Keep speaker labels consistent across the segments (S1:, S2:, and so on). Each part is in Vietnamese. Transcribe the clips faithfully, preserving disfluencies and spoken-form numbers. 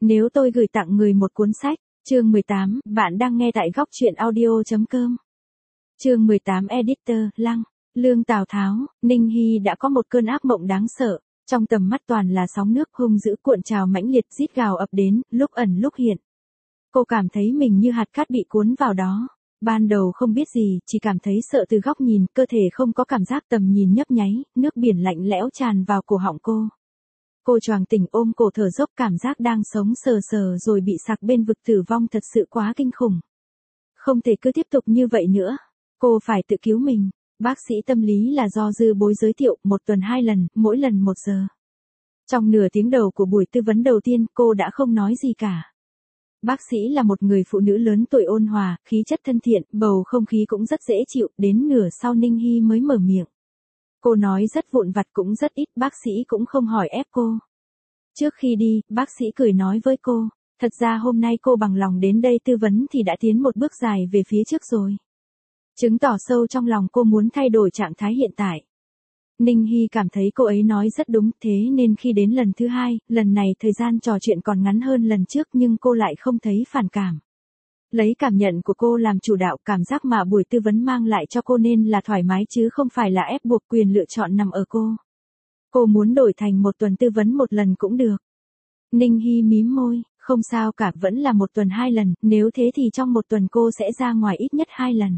S1: Nếu tôi gửi tặng người một cuốn sách, chương mười tám, bạn đang nghe tại góc truyện audio chấm com. Chương mười tám Editor, Lăng, Lương Tào Tháo, Ninh Hy đã có một cơn ác mộng đáng sợ, trong tầm mắt toàn là sóng nước hung dữ cuộn trào mãnh liệt rít gào ập đến, lúc ẩn lúc hiện. Cô cảm thấy mình như hạt cát bị cuốn vào đó. Ban đầu không biết gì, chỉ cảm thấy sợ từ góc nhìn, cơ thể không có cảm giác tầm nhìn nhấp nháy, nước biển lạnh lẽo tràn vào cổ họng cô. Cô choàng tỉnh ôm cổ thở dốc, cảm giác đang sống sờ sờ rồi bị sặc bên vực tử vong thật sự quá kinh khủng. Không thể cứ tiếp tục như vậy nữa. Cô phải tự cứu mình. Bác sĩ tâm lý là do Dư Bối giới thiệu, một tuần hai lần, mỗi lần một giờ. Trong nửa tiếng đầu của buổi tư vấn đầu tiên, cô đã không nói gì cả. Bác sĩ là một người phụ nữ lớn tuổi ôn hòa, khí chất thân thiện, bầu không khí cũng rất dễ chịu, đến nửa sau Ninh Hy mới mở miệng. Cô nói rất vụn vặt cũng rất ít, bác sĩ cũng không hỏi ép cô. Trước khi đi, bác sĩ cười nói với cô, thật ra hôm nay cô bằng lòng đến đây tư vấn thì đã tiến một bước dài về phía trước rồi. Chứng tỏ sâu trong lòng cô muốn thay đổi trạng thái hiện tại. Ninh Hy cảm thấy cô ấy nói rất đúng, thế nên khi đến lần thứ hai, lần này thời gian trò chuyện còn ngắn hơn lần trước nhưng cô lại không thấy phản cảm. Lấy cảm nhận của cô làm chủ đạo, cảm giác mà buổi tư vấn mang lại cho cô nên là thoải mái chứ không phải là ép buộc, quyền lựa chọn nằm ở cô. Cô muốn đổi thành một tuần tư vấn một lần cũng được. Ninh Hy mím môi, không sao cả, vẫn là một tuần hai lần, nếu thế thì trong một tuần cô sẽ ra ngoài ít nhất hai lần.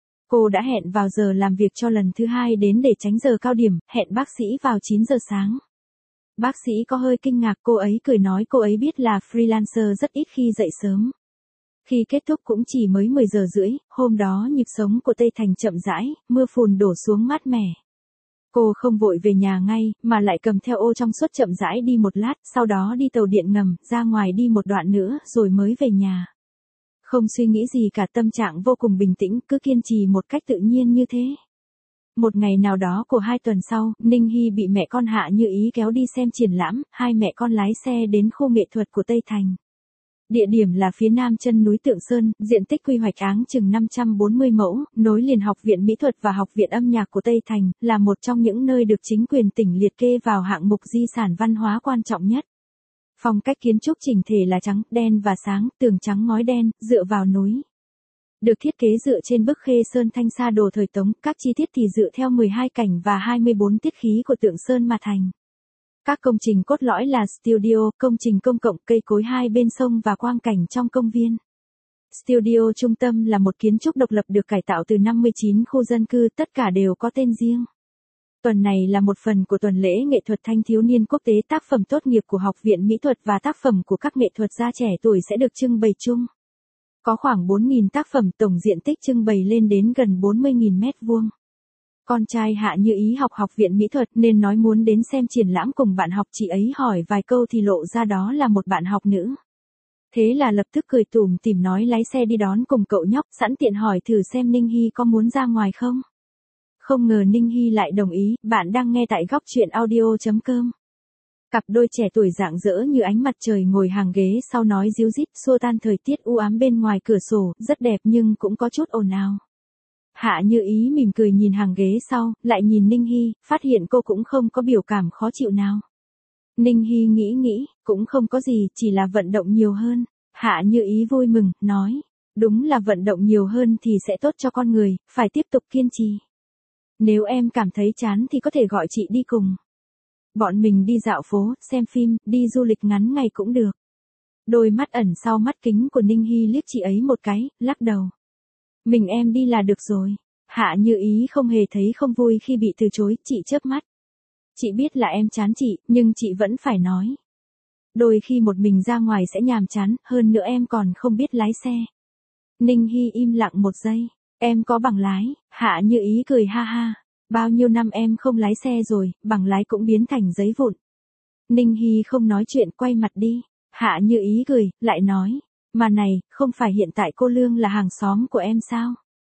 S1: Cô đã hẹn vào giờ làm việc cho lần thứ hai đến để tránh giờ cao điểm, hẹn bác sĩ vào chín giờ sáng. Bác sĩ có hơi kinh ngạc, cô ấy cười nói cô ấy biết là freelancer rất ít khi dậy sớm. Khi kết thúc cũng chỉ mới mười giờ rưỡi, hôm đó nhịp sống của Tây Thành chậm rãi, mưa phùn đổ xuống mát mẻ. Cô không vội về nhà ngay, mà lại cầm theo ô trong suốt chậm rãi đi một lát, sau đó đi tàu điện ngầm, ra ngoài đi một đoạn nữa, rồi mới về nhà. Không suy nghĩ gì cả, tâm trạng vô cùng bình tĩnh, cứ kiên trì một cách tự nhiên như thế. Một ngày nào đó của hai tuần sau, Ninh Hy bị mẹ con Hạ Như Ý kéo đi xem triển lãm, hai mẹ con lái xe đến khu nghệ thuật của Tây Thành. Địa điểm là phía nam chân núi Tượng Sơn, diện tích quy hoạch áng chừng năm trăm bốn mươi mẫu, nối liền Học viện Mỹ thuật và Học viện Âm nhạc của Tây Thành, là một trong những nơi được chính quyền tỉnh liệt kê vào hạng mục di sản văn hóa quan trọng nhất. Phong cách kiến trúc chỉnh thể là trắng, đen và sáng, tường trắng ngói đen, dựa vào núi. Được thiết kế dựa trên bức Khê Sơn Thanh Sa đồ thời Tống, các chi tiết thì dựa theo mười hai cảnh và hai mươi bốn tiết khí của Tượng Sơn mà thành. Các công trình cốt lõi là studio, công trình công cộng, cây cối hai bên sông và quang cảnh trong công viên. Studio trung tâm là một kiến trúc độc lập được cải tạo từ năm mươi chín khu dân cư, tất cả đều có tên riêng. Tuần này là một phần của tuần lễ nghệ thuật thanh thiếu niên quốc tế, tác phẩm tốt nghiệp của Học viện Mỹ thuật và tác phẩm của các nghệ thuật gia trẻ tuổi sẽ được trưng bày chung. Có khoảng bốn nghìn tác phẩm, tổng diện tích trưng bày lên đến gần bốn mươi nghìn mét vuông. Con trai Hạ Như Ý học Học viện Mỹ thuật nên nói muốn đến xem triển lãm cùng bạn học, chị ấy hỏi vài câu thì lộ ra đó là một bạn học nữ. Thế là lập tức cười tủm tỉm nói lái xe đi đón cùng cậu nhóc, sẵn tiện hỏi thử xem Ninh Hy có muốn ra ngoài không. Không ngờ Ninh Hy lại đồng ý, bạn đang nghe tại góc truyện audio chấm com. Cặp đôi trẻ tuổi rạng rỡ như ánh mặt trời ngồi hàng ghế sau nói ríu rít, xua tan thời tiết u ám bên ngoài cửa sổ, rất đẹp nhưng cũng có chút ồn ào. Hạ Như Ý mỉm cười nhìn hàng ghế sau, lại nhìn Ninh Hy, phát hiện cô cũng không có biểu cảm khó chịu nào. Ninh Hy nghĩ nghĩ, cũng không có gì, chỉ là vận động nhiều hơn. Hạ Như Ý vui mừng, nói, đúng là vận động nhiều hơn thì sẽ tốt cho con người, phải tiếp tục kiên trì. Nếu em cảm thấy chán thì có thể gọi chị đi cùng. Bọn mình đi dạo phố, xem phim, đi du lịch ngắn ngày cũng được. Đôi mắt ẩn sau mắt kính của Ninh Hy liếc chị ấy một cái, lắc đầu. Mình em đi là được rồi. Hạ Như Ý không hề thấy không vui khi bị từ chối, chị chớp mắt. Chị biết là em chán chị, nhưng chị vẫn phải nói. Đôi khi một mình ra ngoài sẽ nhàm chán, hơn nữa em còn không biết lái xe. Ninh Hy im lặng một giây. Em có bằng lái. Hạ Như Ý cười ha ha. Bao nhiêu năm em không lái xe rồi, bằng lái cũng biến thành giấy vụn. Ninh Hy không nói chuyện, quay mặt đi. Hạ Như Ý cười, lại nói. Mà này, không phải hiện tại cô Lương là hàng xóm của em sao?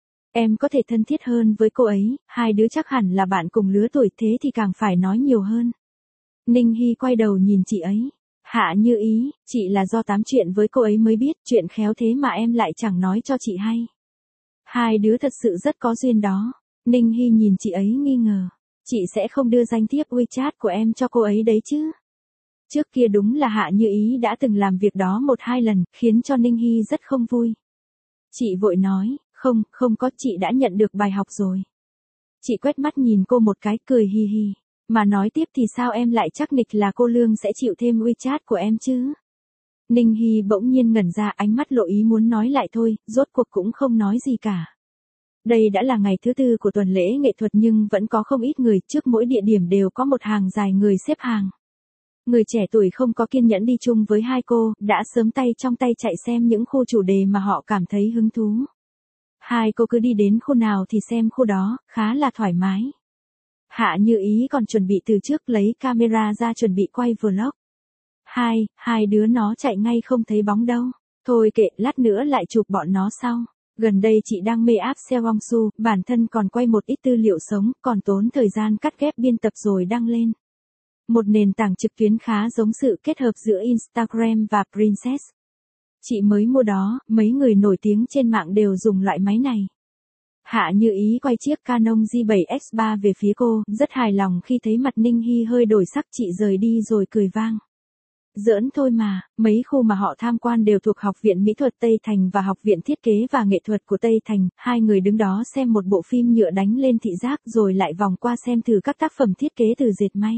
S1: Em có thể thân thiết hơn với cô ấy, hai đứa chắc hẳn là bạn cùng lứa tuổi, thế thì càng phải nói nhiều hơn. Ninh Hy quay đầu nhìn chị ấy. Hạ Như Ý, chị là do tám chuyện với cô ấy mới biết, chuyện khéo thế mà em lại chẳng nói cho chị hay. Hai đứa thật sự rất có duyên đó. Ninh Hy nhìn chị ấy nghi ngờ. Chị sẽ không đưa danh thiếp WeChat của em cho cô ấy đấy chứ? Trước kia đúng là Hạ Như Ý đã từng làm việc đó một hai lần, khiến cho Ninh Hy rất không vui. Chị vội nói, không, không có, chị đã nhận được bài học rồi. Chị quét mắt nhìn cô một cái, cười hì hì. Mà nói tiếp thì sao em lại chắc nịch là cô Lương sẽ chịu thêm WeChat của em chứ? Ninh Hy bỗng nhiên ngẩn ra, ánh mắt lộ ý muốn nói lại thôi, rốt cuộc cũng không nói gì cả. Đây đã là ngày thứ tư của tuần lễ nghệ thuật nhưng vẫn có không ít người, trước mỗi địa điểm đều có một hàng dài người xếp hàng. Người trẻ tuổi không có kiên nhẫn đi chung với hai cô, đã sớm tay trong tay chạy xem những khu chủ đề mà họ cảm thấy hứng thú. Hai cô cứ đi đến khu nào thì xem khu đó, khá là thoải mái. Hạ Như Ý còn chuẩn bị từ trước lấy camera ra chuẩn bị quay vlog. Hai, hai đứa nó chạy ngay không thấy bóng đâu. Thôi kệ, lát nữa lại chụp bọn nó sau. Gần đây chị đang mê app Seongsu, bản thân còn quay một ít tư liệu sống, còn tốn thời gian cắt ghép biên tập rồi đăng lên. Một nền tảng trực tuyến khá giống sự kết hợp giữa Instagram và Princess. Chị mới mua đó, mấy người nổi tiếng trên mạng đều dùng loại máy này. Hạ Như Ý quay chiếc Canon G bảy X ba về phía cô, rất hài lòng khi thấy mặt Ninh Hy hơi đổi sắc, chị rời đi rồi cười vang. Giỡn thôi mà, mấy khu mà họ tham quan đều thuộc Học viện Mỹ thuật Tây Thành và Học viện Thiết kế và Nghệ thuật của Tây Thành, hai người đứng đó xem một bộ phim nhựa đánh lên thị giác rồi lại vòng qua xem thử các tác phẩm thiết kế từ dệt may.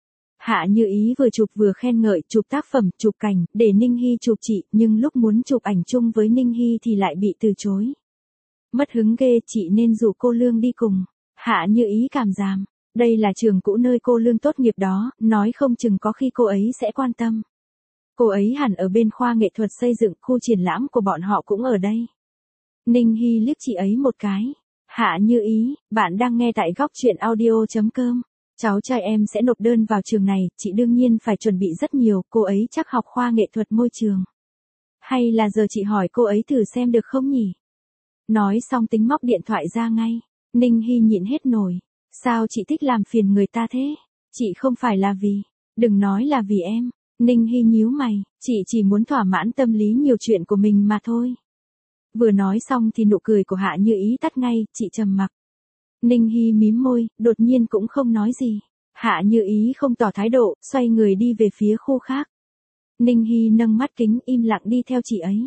S1: Hạ Như Ý vừa chụp vừa khen ngợi, chụp tác phẩm, chụp cảnh, để Ninh Hy chụp chị, nhưng lúc muốn chụp ảnh chung với Ninh Hy thì lại bị từ chối. Mất hứng ghê, chị nên rủ cô Lương đi cùng. Hạ Như Ý cảm giảm. Đây là trường cũ nơi cô Lương tốt nghiệp đó, nói không chừng có khi cô ấy sẽ quan tâm. Cô ấy hẳn ở bên khoa nghệ thuật xây dựng, khu triển lãm của bọn họ cũng ở đây. Ninh Hy liếc chị ấy một cái. Hạ Như Ý, bạn đang nghe tại góc truyện audio chấm com. Cháu trai em sẽ nộp đơn vào trường này, chị đương nhiên phải chuẩn bị rất nhiều, cô ấy chắc học khoa nghệ thuật môi trường. Hay là giờ chị hỏi cô ấy thử xem được không nhỉ? Nói xong tính móc điện thoại ra ngay. Ninh Hy nhịn hết nổi. Sao chị thích làm phiền người ta thế? Chị không phải là vì. Đừng nói là vì em. Ninh Hy nhíu mày. Chị chỉ muốn thỏa mãn tâm lý nhiều chuyện của mình mà thôi. Vừa nói xong thì nụ cười của Hạ Như Ý tắt ngay, chị trầm mặc. Ninh Hy mím môi, đột nhiên cũng không nói gì. Hạ Như Ý không tỏ thái độ, xoay người đi về phía khu khác. Ninh Hy nâng mắt kính im lặng đi theo chị ấy.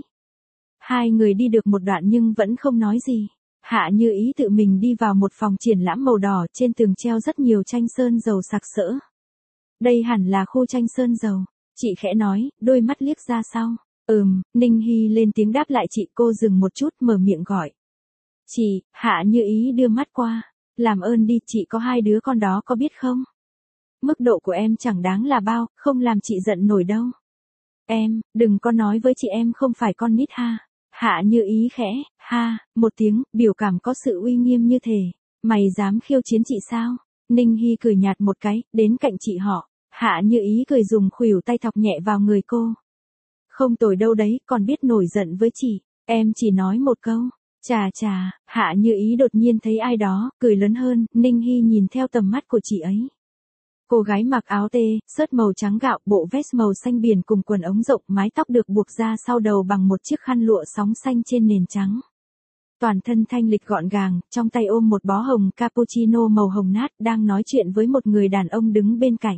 S1: Hai người đi được một đoạn nhưng vẫn không nói gì. Hạ Như Ý tự mình đi vào một phòng triển lãm màu đỏ, trên tường treo rất nhiều tranh sơn dầu sặc sỡ. Đây hẳn là khu tranh sơn dầu. Chị khẽ nói, đôi mắt liếc ra sau. Ừm, Ninh Hy lên tiếng đáp lại chị, cô dừng một chút mở miệng gọi. Chị, Hạ Như Ý đưa mắt qua. Làm ơn đi, chị có hai đứa con đó có biết không? Mức độ của em chẳng đáng là bao, không làm chị giận nổi đâu. Em, đừng có nói với chị em không phải con nít ha. Hạ Như Ý khẽ, ha, một tiếng, biểu cảm có sự uy nghiêm như thể. Mày dám khiêu chiến chị sao? Ninh Hy cười nhạt một cái, đến cạnh chị họ. Hạ Như Ý cười dùng khuỷu tay thọc nhẹ vào người cô. Không tồi đâu đấy, còn biết nổi giận với chị. Em chỉ nói một câu. Chà chà, Hạ Như Ý đột nhiên thấy ai đó, cười lớn hơn, Ninh Hy nhìn theo tầm mắt của chị ấy. Cô gái mặc áo tê, sớt màu trắng gạo, bộ vest màu xanh biển cùng quần ống rộng, mái tóc được buộc ra sau đầu bằng một chiếc khăn lụa sóng xanh trên nền trắng. Toàn thân thanh lịch gọn gàng, trong tay ôm một bó hồng cappuccino màu hồng nát, đang nói chuyện với một người đàn ông đứng bên cạnh.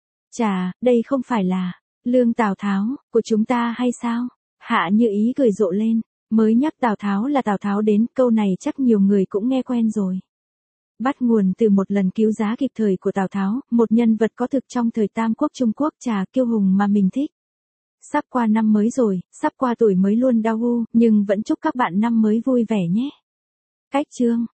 S1: Chà, đây không phải là Lương Tào Tháo của chúng ta hay sao? Hạ Như Ý cười rộ lên. Mới nhắc Tào Tháo là Tào Tháo đến, câu này chắc nhiều người cũng nghe quen rồi. Bắt nguồn từ một lần cứu giá kịp thời của Tào Tháo, một nhân vật có thực trong thời Tam Quốc Trung Quốc, trà kiêu hùng mà mình thích. Sắp qua năm mới rồi, sắp qua tuổi mới luôn đau hu, nhưng vẫn chúc các bạn năm mới vui vẻ nhé. Cách chương